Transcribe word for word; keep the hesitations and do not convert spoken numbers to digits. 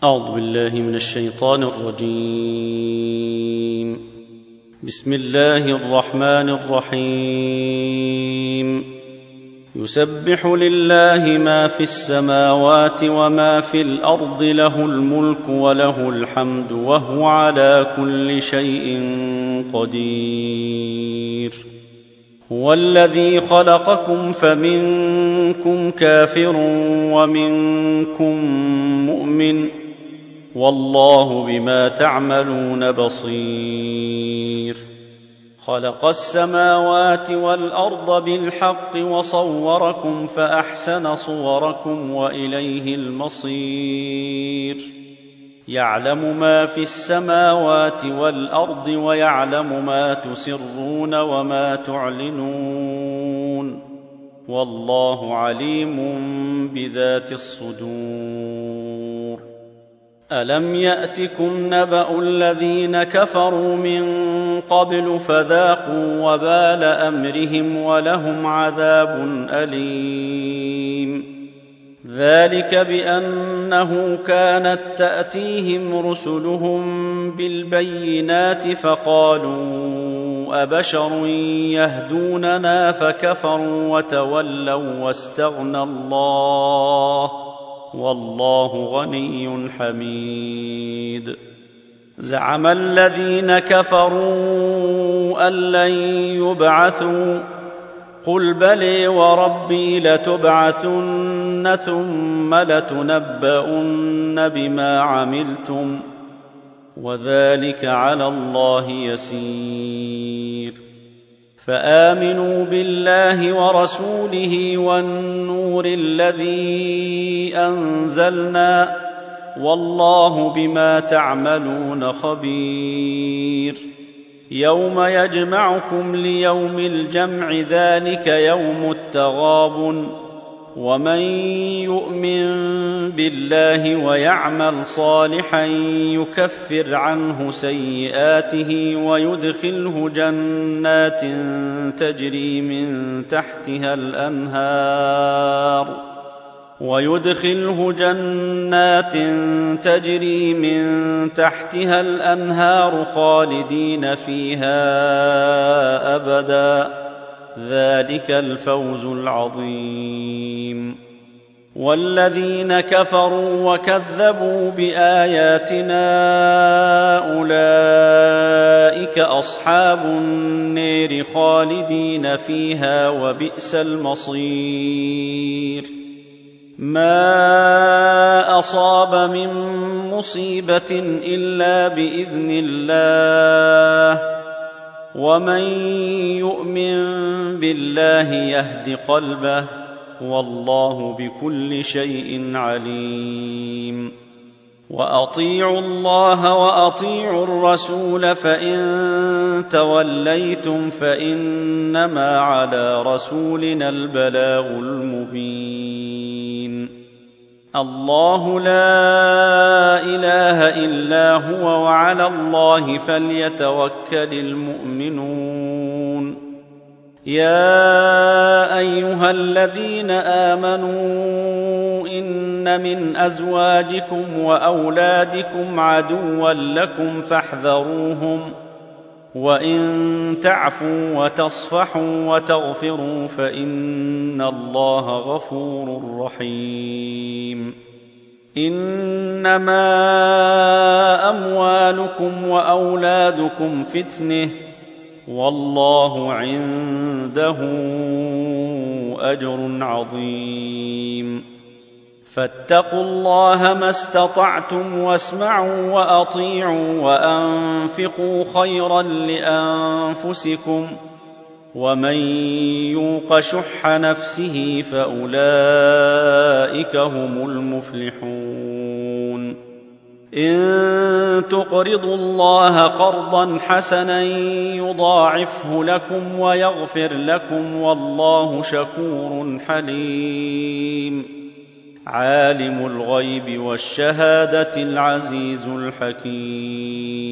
أعوذ بالله من الشيطان الرجيم. بسم الله الرحمن الرحيم. يسبح لله ما في السماوات وما في الأرض، له الملك وله الحمد وهو على كل شيء قدير. هو الذي خلقكم فمنكم كافر ومنكم مؤمن، والله بما تعملون بصير. خلق السماوات والأرض بالحق وصوركم فأحسن صوركم وإليه المصير. يعلم ما في السماوات والأرض ويعلم ما تسرون وما تعلنون، والله عليم بذات الصدور. ألم يأتكم نبأ الذين كفروا من قبل فذاقوا وبال أمرهم ولهم عذاب أليم. ذلك بأنه كانت تأتيهم رسلهم بالبينات فقالوا أبشر يهدوننا فكفروا وتولوا واستغنى الله، والله غني حميد. زعم الذين كفروا أن لن يبعثوا، قل بلى وربي لتبعثن ثم لتنبؤن بما عملتم، وذلك على الله يسير. فآمنوا بالله ورسوله والنور الذي أنزلنا، والله بما تعملون خبير. يوم يجمعكم ليوم الجمع، ذلك يوم التغابن. ومن يؤمن بالله ويعمل صالحا يكفر عنه سيئاته ويدخله جنات تجري من تحتها الأنهار ويدخله جنات تجري من تحتها الأنهار خالدين فيها أبدا، ذلك الفوز العظيم. والذين كفروا وكذبوا بآياتنا أولئك أصحاب النار خالدين فيها وبئس المصير. ما أصاب من مصيبة إلا بإذن الله، ومن يؤمن بالله يهد قلبه، والله بكل شيء عليم. وأطيعوا الله وأطيعوا الرسول، فإن توليتم فإنما على رسولنا البلاغ المبين. الله لا إله إلا هو، وعلى الله فليتوكل المؤمنون. يا أيها الذين آمنوا إن من أزواجكم وأولادكم عدوا لكم فاحذروهم، وإن تعفوا وتصفحوا وتغفروا فإن الله غفور رحيم. إنما أموالكم وأولادكم فتنة، والله عنده أجر عظيم. فاتقوا الله ما استطعتم واسمعوا وأطيعوا وأنفقوا خيرا لأنفسكم، ومن يوق شح نفسه فأولئك هم المفلحون. إن تقرضوا الله قرضا حسنا يضاعفه لكم ويغفر لكم، والله شكور حليم. عالم الغيب والشهادة العزيز الحكيم.